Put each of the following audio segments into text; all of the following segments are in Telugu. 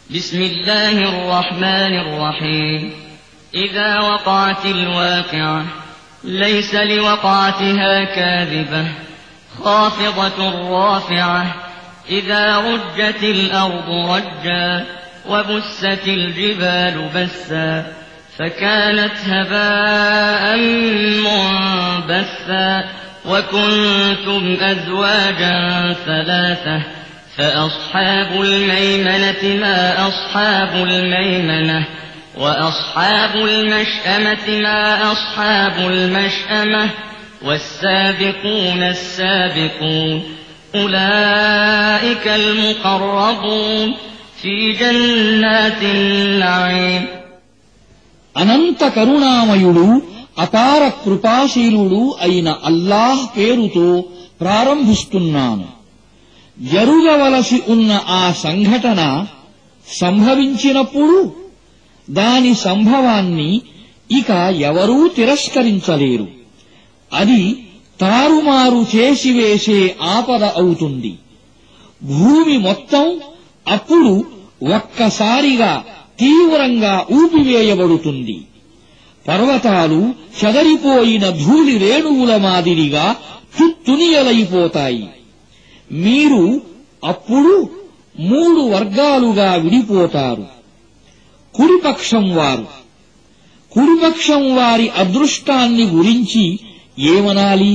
بسم الله الرحمن الرحيم إذا وقعت الواقعة ليس لوقعتها كاذبة خافضة رافعة إذا رجت الأرض رجا وبست الجبال بسا فكانت هباء منبثا وكنتم أزواجا ثلاثة فأصحاب الميمنة ما أصحاب الميمنة وأصحاب المشأمة ما أصحاب المشأمة والسابقون السابقون أولئك المقربون في جنات النعيم అనంత కరుణామయుడు అపార కృపాశీలుడు అయిన అల్లాహ్ పేరుతో ప్రారంభిస్తున్నాను. జరుగవలసి ఉన్న ఆ సంఘటన సంభవించినప్పుడు దాని సంభవాన్ని ఇక ఎవరూ తిరస్కరించలేరు. అది తారుమారు చేసివేసే ఆపద అవుతుంది. భూమి మొత్తం అప్పుడు ఒక్కసారిగా తీవ్రంగా ఊపివేయబడుతుంది. పర్వతాలు చెదరిపోయిన ధూళి రేణువుల మాదిరిగా తుత్తునియలైపోతాయి. మీరు అప్పుడు 3 వర్గాలుగా విడిపోతారు. కుడిపక్షం వారి అదృష్టాన్ని గురించి ఏమనాలి?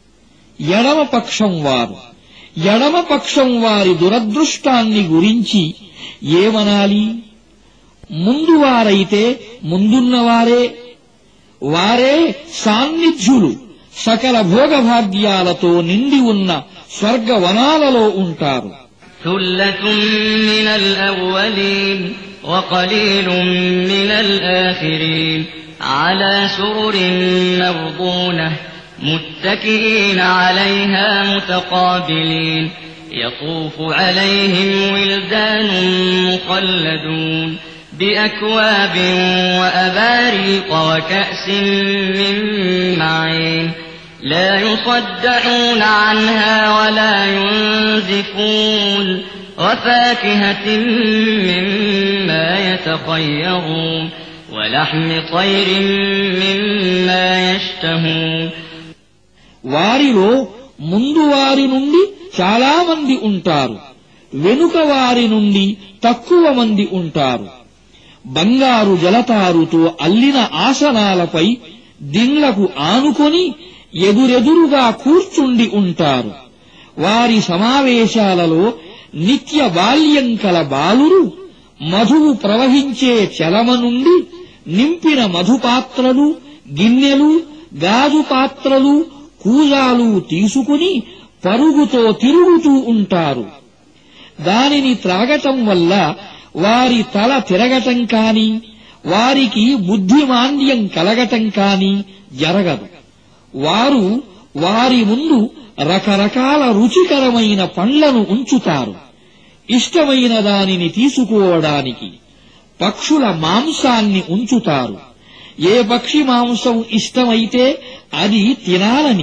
ఎడమపక్షం వారి దురదృష్టాన్ని గురించి ఏమనాలి? ముందువారైతే ముందున్నవారే, వారే సాన్నిధ్యులు సకల భోగభాగ్యాలతో నిండి ఉన్న స్వర్గవనాలలో ఉంటారు. ثلة من الأولين وقليل من الآخرين على سرر مرضونة متكئين عليها متقابلين يطوف عليهم ولدان مخلدون بأكواب وأباريق وكأس من معين لا يصدعون عنها ولا ينزفون وفاكهة مما يتخيرون ولحم طير مما يشتهون వారిలో ముందు వారి నుండి చాలా మంది ఉంటారు, వెనుక వారి నుండి తక్కువ మంది ఉంటారు. బంగారు జలతారుతో అల్లిన ఆసనాలపై దిండ్లకు ఆనుకొని ఎదురెదురుగా కూర్చుండి ఉంటారు. వారి సమావేశాలలో నిత్య బాల్యం కల బాలురు మధువు ప్రవహించే చలమ నుండి నింపిన మధుపాత్రలు, గిన్నెలు, గాజు పాత్రలు, కూజాలు తీసుకుని పరుగుతో తిరుగుతూ ఉంటారు. దానిని త్రాగటం వల్ల వారి తల తిరగటం కాని, వారికి బుద్ధిమాంద్యం కలగటం కాని జరగదు. వారు వారి ముందు రకరకాల రుచికరమైన పండ్లను ఉంచుతారు. ఇష్టమైన దానిని తీసుకోవడానికి పక్షుల మాంసాన్ని ఉంచుతారు. ఏ పక్షి మాంసం ఇష్టమైతే అది తినాలని.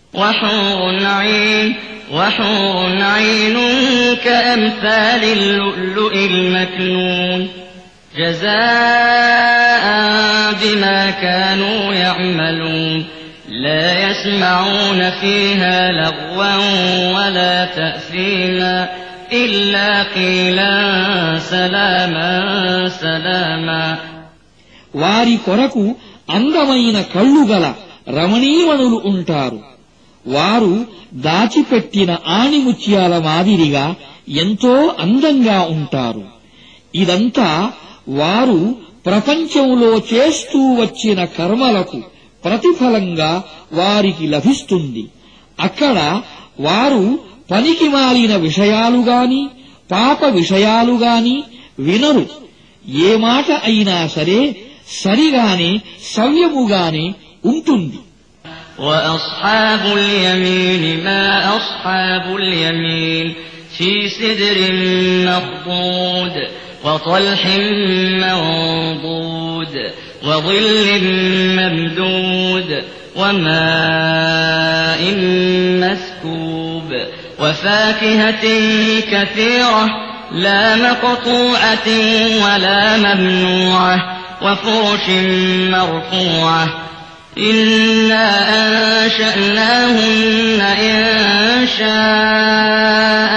وحور عين كأمثال اللؤلؤ المكنون جزاء بما كانوا يعملون لا يسمعون فيها لغوا ولا تأثيما إلا قيلا سلاما سلاما వారి కొరకు అందమైన కళ్ళుగల రమణీమణులు ఉంటారు. వారు దాచిపెట్టిన ఆణిముత్యాల మాదిరిగా ఎంతో అందంగా ఉంటారు. ఇదంతా వారు ప్రపంచంలో చేస్తూ వచ్చిన కర్మలకు ప్రతిఫలంగా వారికి లభిస్తుంది. అక్కడ వారు పనికిమాలిన విషయాలుగాని, పాప విషయాలుగాని వినరు. ఏ మాట అయినా సరే సరిగానే సవ్యముగానే ఉంటుంది. وأصحاب اليمين ما أصحاب اليمين في سدر مخضود وطلح منضود وظل ممدود وماء مسكوب وفاكهة كثيرة لا مقطوعة ولا ممنوعة وفرش مرفوعة إنا أنشأناهن إنشاء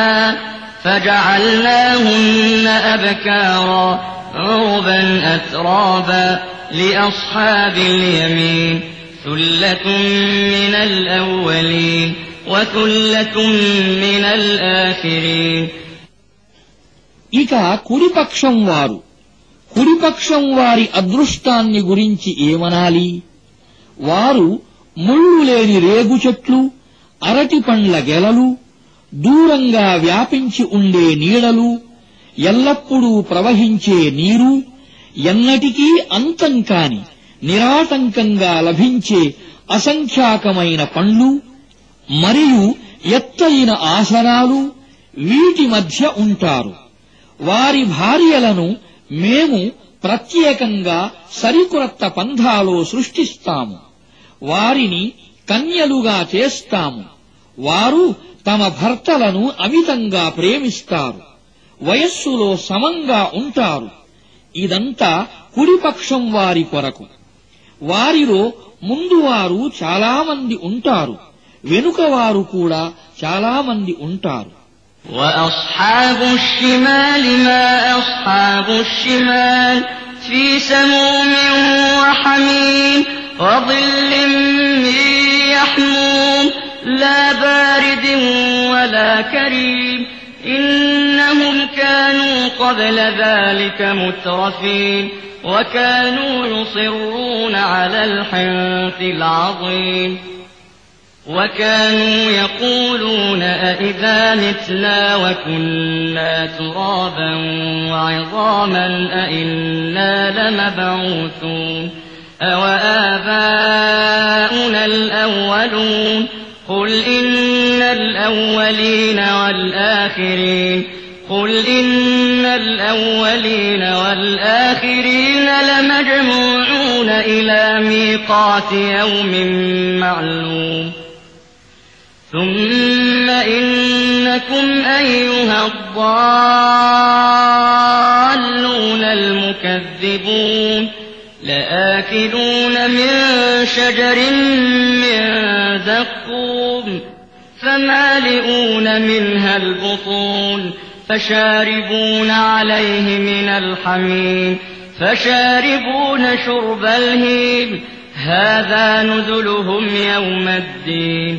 فجعلناهن أبكارا عربا أترابا لأصحاب اليمين ثلة من الأولين وثلة من الآخرين. ఇక కుడిపక్షం వారి అదృష్టాన్ని గురించి ఏమనాలి? వారు ముళ్ళు లేని రేగు చెట్లు, అరటి పండ్ల గెలలు, దూరంగా వ్యాపించి ఉండే నీడలు, ఎల్లప్పుడూ ప్రవహించే నీరు, ఎన్నటికీ అంతం కాని నిరాటంకంగా లభించే అసంఖ్యాకమైన పండ్లు మరియు ఎత్తైన ఆసనాలు వీటి మధ్య ఉంటారు. వారి భార్యలను మేము ప్రత్యేకంగా సరికొత్త పంథాలో సృష్టిస్తాము. వారిని కన్యలుగా చేస్తాము. వారు తమ భర్తలను అమితంగా ప్రేమిస్తారు. వయస్సులో సమంగా ఉంటారు. ఇదంతా కుడిపక్షం వారి కొరకు. వారిలో ముందువారు చాలామంది ఉంటారు, వెనుకవారు కూడా చాలామంది ఉంటారు. وأصحاب الشمال ما أصحاب الشمال في سموم وحميم وظل من يحموم لا بارد ولا كريم إنهم كانوا قبل ذلك مترفين وكانوا يصرون على الحنث العظيم وكانوا يقولون أئذا متنا وكنا ترابا وعظاما أئنا لمبعوثون أوآباؤنا الأولون قل إن الأولين والآخرين قل إن الأولين والآخرين لمجموعون إلى ميقات يوم معلوم ثم إنكم أيها الضالون المكذبون لآكلون من شجر من زقوم فمالئون منها البطون فشاربون عليه من الحميم فشاربون شرب الهيم هذا نزلهم يوم الدين.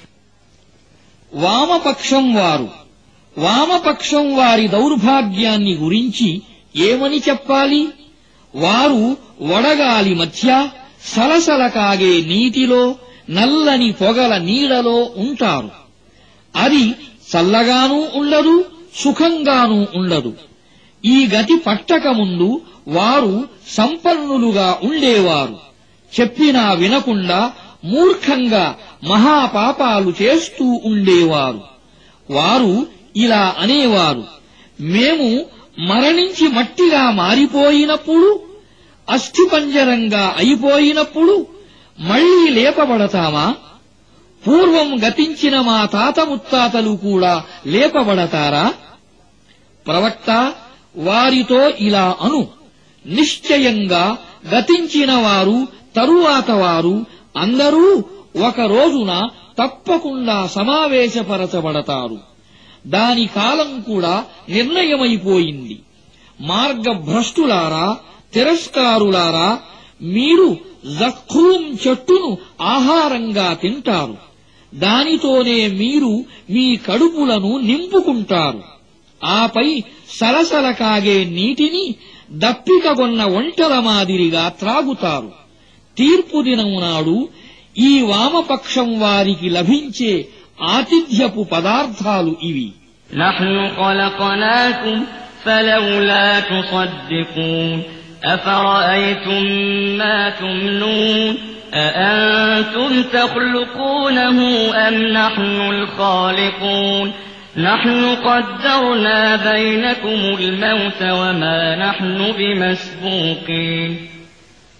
వామపక్షం వారి దౌర్భాగ్యాన్ని గురించి ఏమని చెప్పాలి? వారు వడగాలి మధ్య సలసల కాగే నీటిలో నల్లని పొగల నీడలో ఉంటారు. అది చల్లగానూ ఉండదు, సుఖంగానూ ఉండదు. ఈ గతి పట్టకముందు వారు సంపన్నులుగా ఉండేవారు. చెప్పినా వినకుండా మూర్ఖంగా మహాపాపాలు చేస్తూ ఉండేవారు. వారు ఇలా అనేవారు, మేము మరణించి మట్టిగా మారిపోయినప్పుడు, అస్థిపంజరంగా అయిపోయినప్పుడు మళ్లీ లేపబడతామా? పూర్వం గతించిన మా తాత ముత్తాతలు కూడా లేపబడతారా? ప్రవక్త, వారితో ఇలా అను, నిశ్చయంగా గతించిన వారు, తరువాత వారు అందరూ ఒక రోజున తప్పకుండా సమావేశపరచబడతారు. దాని కాలం కూడా నిర్ణయమైపోయింది. మార్గభ్రష్టులారా, తిరస్కారులారా, మీరు జఖూం చెట్టును ఆహారంగా తింటారు. దానితోనే మీరు మీ కడుపులను నింపుకుంటారు. ఆపై సలసల కాగే నీటిని దప్పికగొన్న ఒంటెల మాదిరిగా త్రాగుతారు. తీర్పు దినం నాడు ఈ వామపక్షం వారికి లభించే ఆతిథ్యపు పదార్థాలు ఇవి. నహ్ను ఖలఖనాకుం ఫలౌలా తుసద్దికూన్ అఫరఅయ్తుం మా తుమ్నూన్ అఅంతుం తఖ్లుఖూనహు అం నహ్నుల్ ఖాలిఖూన్ నహ్ను ఖద్దర్నా బైనకుముల్ మౌత వమా నహ్ను బిమస్బూకీన్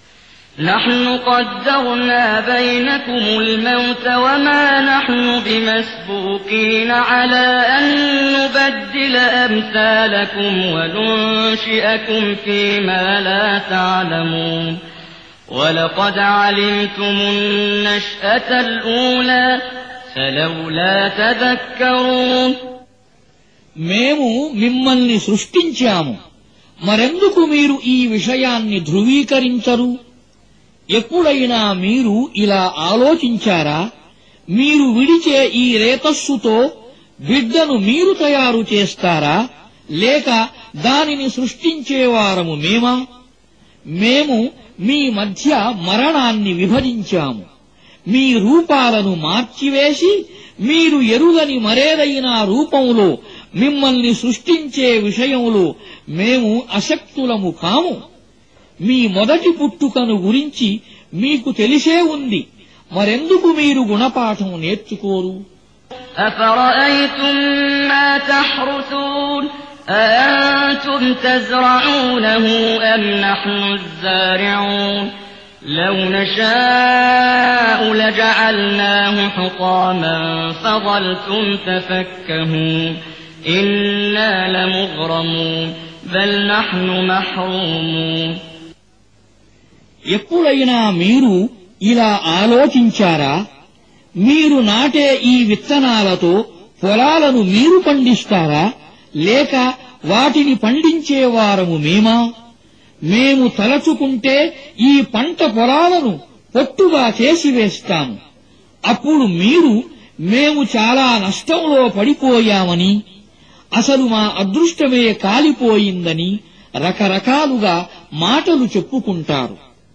نحن قدرنا بينكم الموت وما نحن بمسبوقين على أن نبدل أمثالكم وننشئكم فيما لا تعلمون ولقد علمتم النشأة الأولى فلولا تذكرون మేము మిమ్మల్ని సృష్టించాము, మరెందుకు మీరు ఈ విషయాన్ని ధృవీకరించరు? ఎప్పుడైనా మీరు ఇలా ఆలోచించారా? మీరు విడిచే ఈ రేతస్సుతో బిడ్డను మీరు తయారు చేస్తారా, లేక దానిని సృష్టించేవారము మేమా? మేము మీ మధ్య మరణాన్ని విభజించాము, మీ రూపాలను మార్చివేసి మీరు ఎరుగని మరేదైనా రూపంలో మిమ్మల్ని సృష్టించే విషయంలో మేము అశక్తులము కాము. మీ మొదటి పుట్టుకను గురించి మీకు తెలిసే ఉంది, మరెందుకు మీరు గుణపాఠం నేర్చుకోరు? أفرأيتم ما تحرثون أأنتم تزرعونه أم نحن الزارعون لو نشاء لجعلناه حطاما فظلتم تفكهون إنا لمغرمون بل نحن محرومون ఎప్పుడైనా మీరు ఇలా ఆలోచించారా? మీరు నాటే ఈ విత్తనాలతో పొలాలను మీరు పండిస్తారా, లేక వాటిని పండించేవారము మేమా? మేము తలచుకుంటే ఈ పంట పొలాలను పొట్టుగా చేసివేస్తాము. అప్పుడు మీరు మేము చాలా నష్టంలో పడిపోయామని, అసలు మా అదృష్టమే కాలిపోయిందని రకరకాలుగా మాటలు చెప్పుకుంటారు.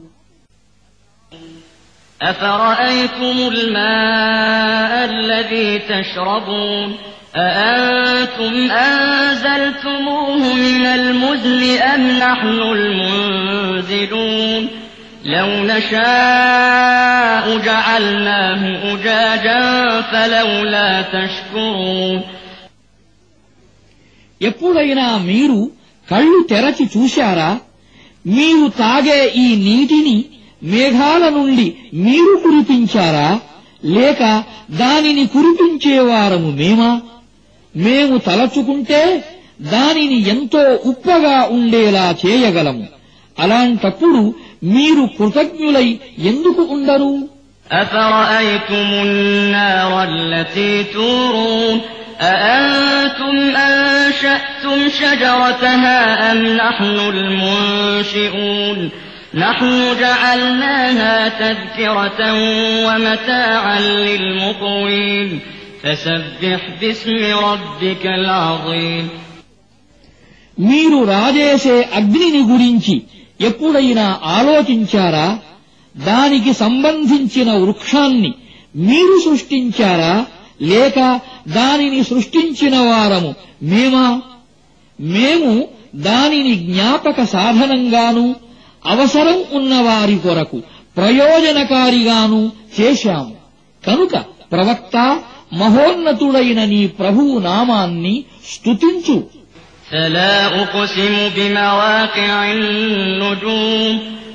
أفرأيتم الماء الذي تشربون أأنتم أنزلتموه من المزن أم نحن المنزلون لو نشاء جعلناه أجاجا فلولا تشكرون ఎప్పుడైనా మీరు కళ్ళు తెరచి చూశారా? మీరు తాగే ఈ నీటిని మేఘాల నుండి మీరు కురిపించారా, లేక దానిని కురిపించేవారము మేమా? మేము తలచుకుంటే దానిని ఎంతో ఉప్పగా ఉండేలా చేయగలము. అలాంటప్పుడు మీరు కృతజ్ఞులై ఎందుకు ఉండరు? أفرأيتم النار التي تورون أأنتم أنشأتم شجرتها أم نحن المنشئون نحن جعلناها تذكرة ومتاعا للمقوين فسبح باسم ربك العظيم మీరు రాజేసే అగ్నిని గురించి ఎప్పుడైనా ఆలోచించారా? దానికి సంబంధించిన వృక్షాన్ని మీరు సృష్టించారా, లేక దానిని సృష్టించిన వారము మేమా? మేము దానిని జ్ఞాపక సాధనంగాను అవసరం ఉన్నవారి కొరకు ప్రయోజనకారిగాను చేశాము. కనుక ప్రవక్త, మహోన్నతుడైన నీ ప్రభువు నామాన్ని స్తుతించు. فلا أقسم بمواقع النجوم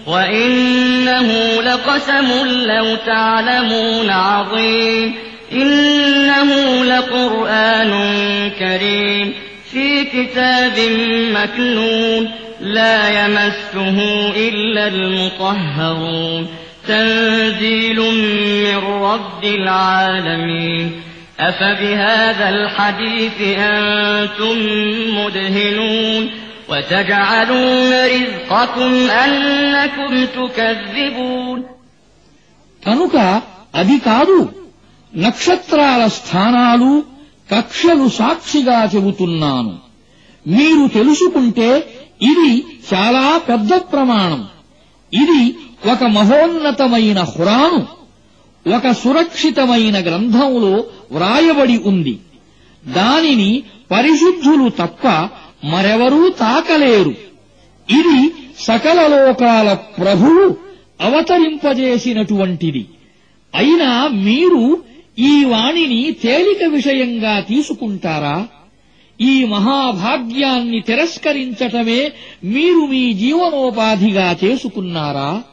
وإنه لقسم لو تعلمون عظيم إنه لقرآن كريم في كتاب مكنون لا يمسه إلا المطهرون تنزيل من رب العالمين أفبهذا الحديث أنتم مدهنون وتجعلون رزقكم أنكم تكذبون కనుక అది కాదు, నక్షత్రాల స్థానాలు కక్షలు సాక్షిగా చెబుతున్నాను. మీరు తెలుసుకుంటే ఇది చాలా పెద్ద ప్రమాణం. ఇది ఒక మహోన్నతమైన ఖురాను, ఒక సురక్షితమైన గ్రంథంలో వ్రాయబడి ఉంది. దానిని పరిశుద్ధులు తప్ప మరెవరూ తాకలేరు. ఇది సకల లోకాల ప్రభువు అవతరింపజేసినటువంటిది. అయినా మీరు ఈ వాణిని తేలిక విషయంగా తీసుకుంటారా? ఈ మహాభాగ్యాన్ని తిరస్కరించటమే మీరు మీ జీవనోపాధిగా చేసుకున్నారా?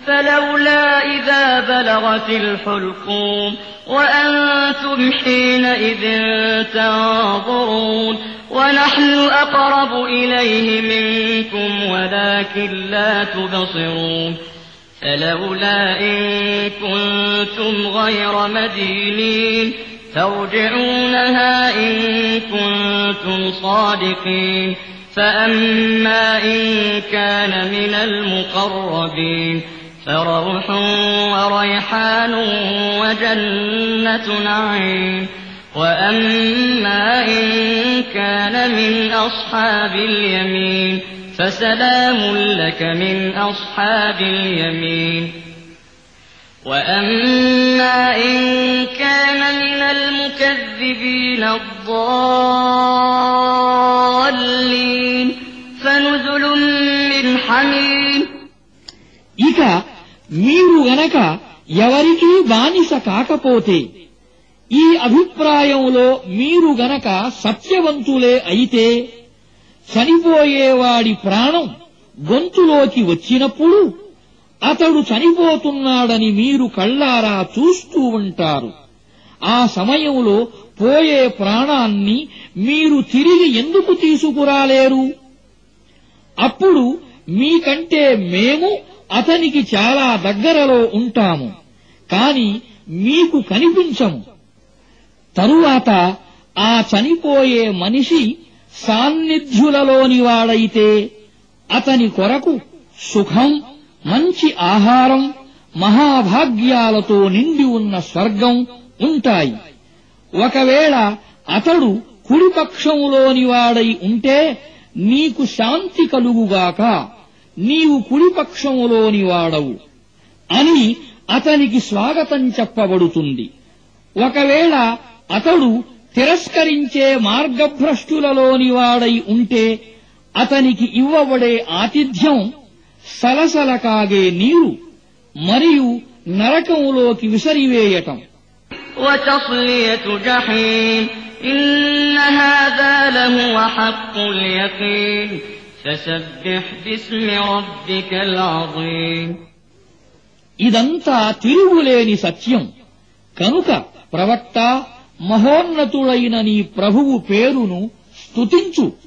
فلولا إذا بلغت الحلقوم وأنتم حينئذ تنظرون ونحن أقرب إليه منكم ولكن لا تبصرون فلولا إن كنتم غير مدينين ترجعونها إن كنتم صادقين فأما إن كان من المقربين فروح وريحان وجنة نعيم وأما إن كان من أصحاب اليمين فسلام لك من أصحاب اليمين وأما إن كان من المكذبين الضالين فنزل من حميم ఇక మీరు గనక ఎవరికీ బానిస కాకపోతే ఈ అభిప్రాయంలో మీరు గనక సత్యవంతులే అయితే చనిపోయేవాడి ప్రాణం గొంతులోకి వచ్చినప్పుడు అతడు చనిపోతున్నాడని మీరు కళ్ళారా చూస్తూ ఉంటారు. ఆ సమయంలో పోయే ప్రాణాన్ని మీరు తిరిగి ఎందుకు తీసుకురాలేరు? అప్పుడు మీకంటే మేము అతనికి చాలా దగ్గరలో ఉంటాము, కాని మీకు కనిపించము. తరువాత ఆ చనిపోయే మనిషి సాన్నిధ్యులలోని వాడైతే అతని కొరకు సుఖం, మంచి ఆహారం, మహాభాగ్యాలతో నిండి ఉన్న స్వర్గం ఉంటాయి. ఒకవేళ అతడు కుడిపక్షంలోని వాడై ఉంటే నీకు శాంతి కలుగుగాక, నీవు కుడిపక్షంలోని వాడవు అని అతనికి స్వాగతం చెప్పబడుతుంది. ఒకవేళ అతడు తిరస్కరించే మార్గభ్రష్టులలోని వాడై ఉంటే అతనికి ఇవ్వబడే ఆతిథ్యం సలసల కాగే నీరు మరియు నరకంలోకి విసిరివేయటం. وتصلية جحيم إن هذا لهو حق اليقين فسبح باسم ربك العظيم. ఇదంతా తిరుగులేని సత్యం కనుక ప్రవక్త, మహోన్నతుడైన నీ ప్రభువు పేరును స్తుతించు.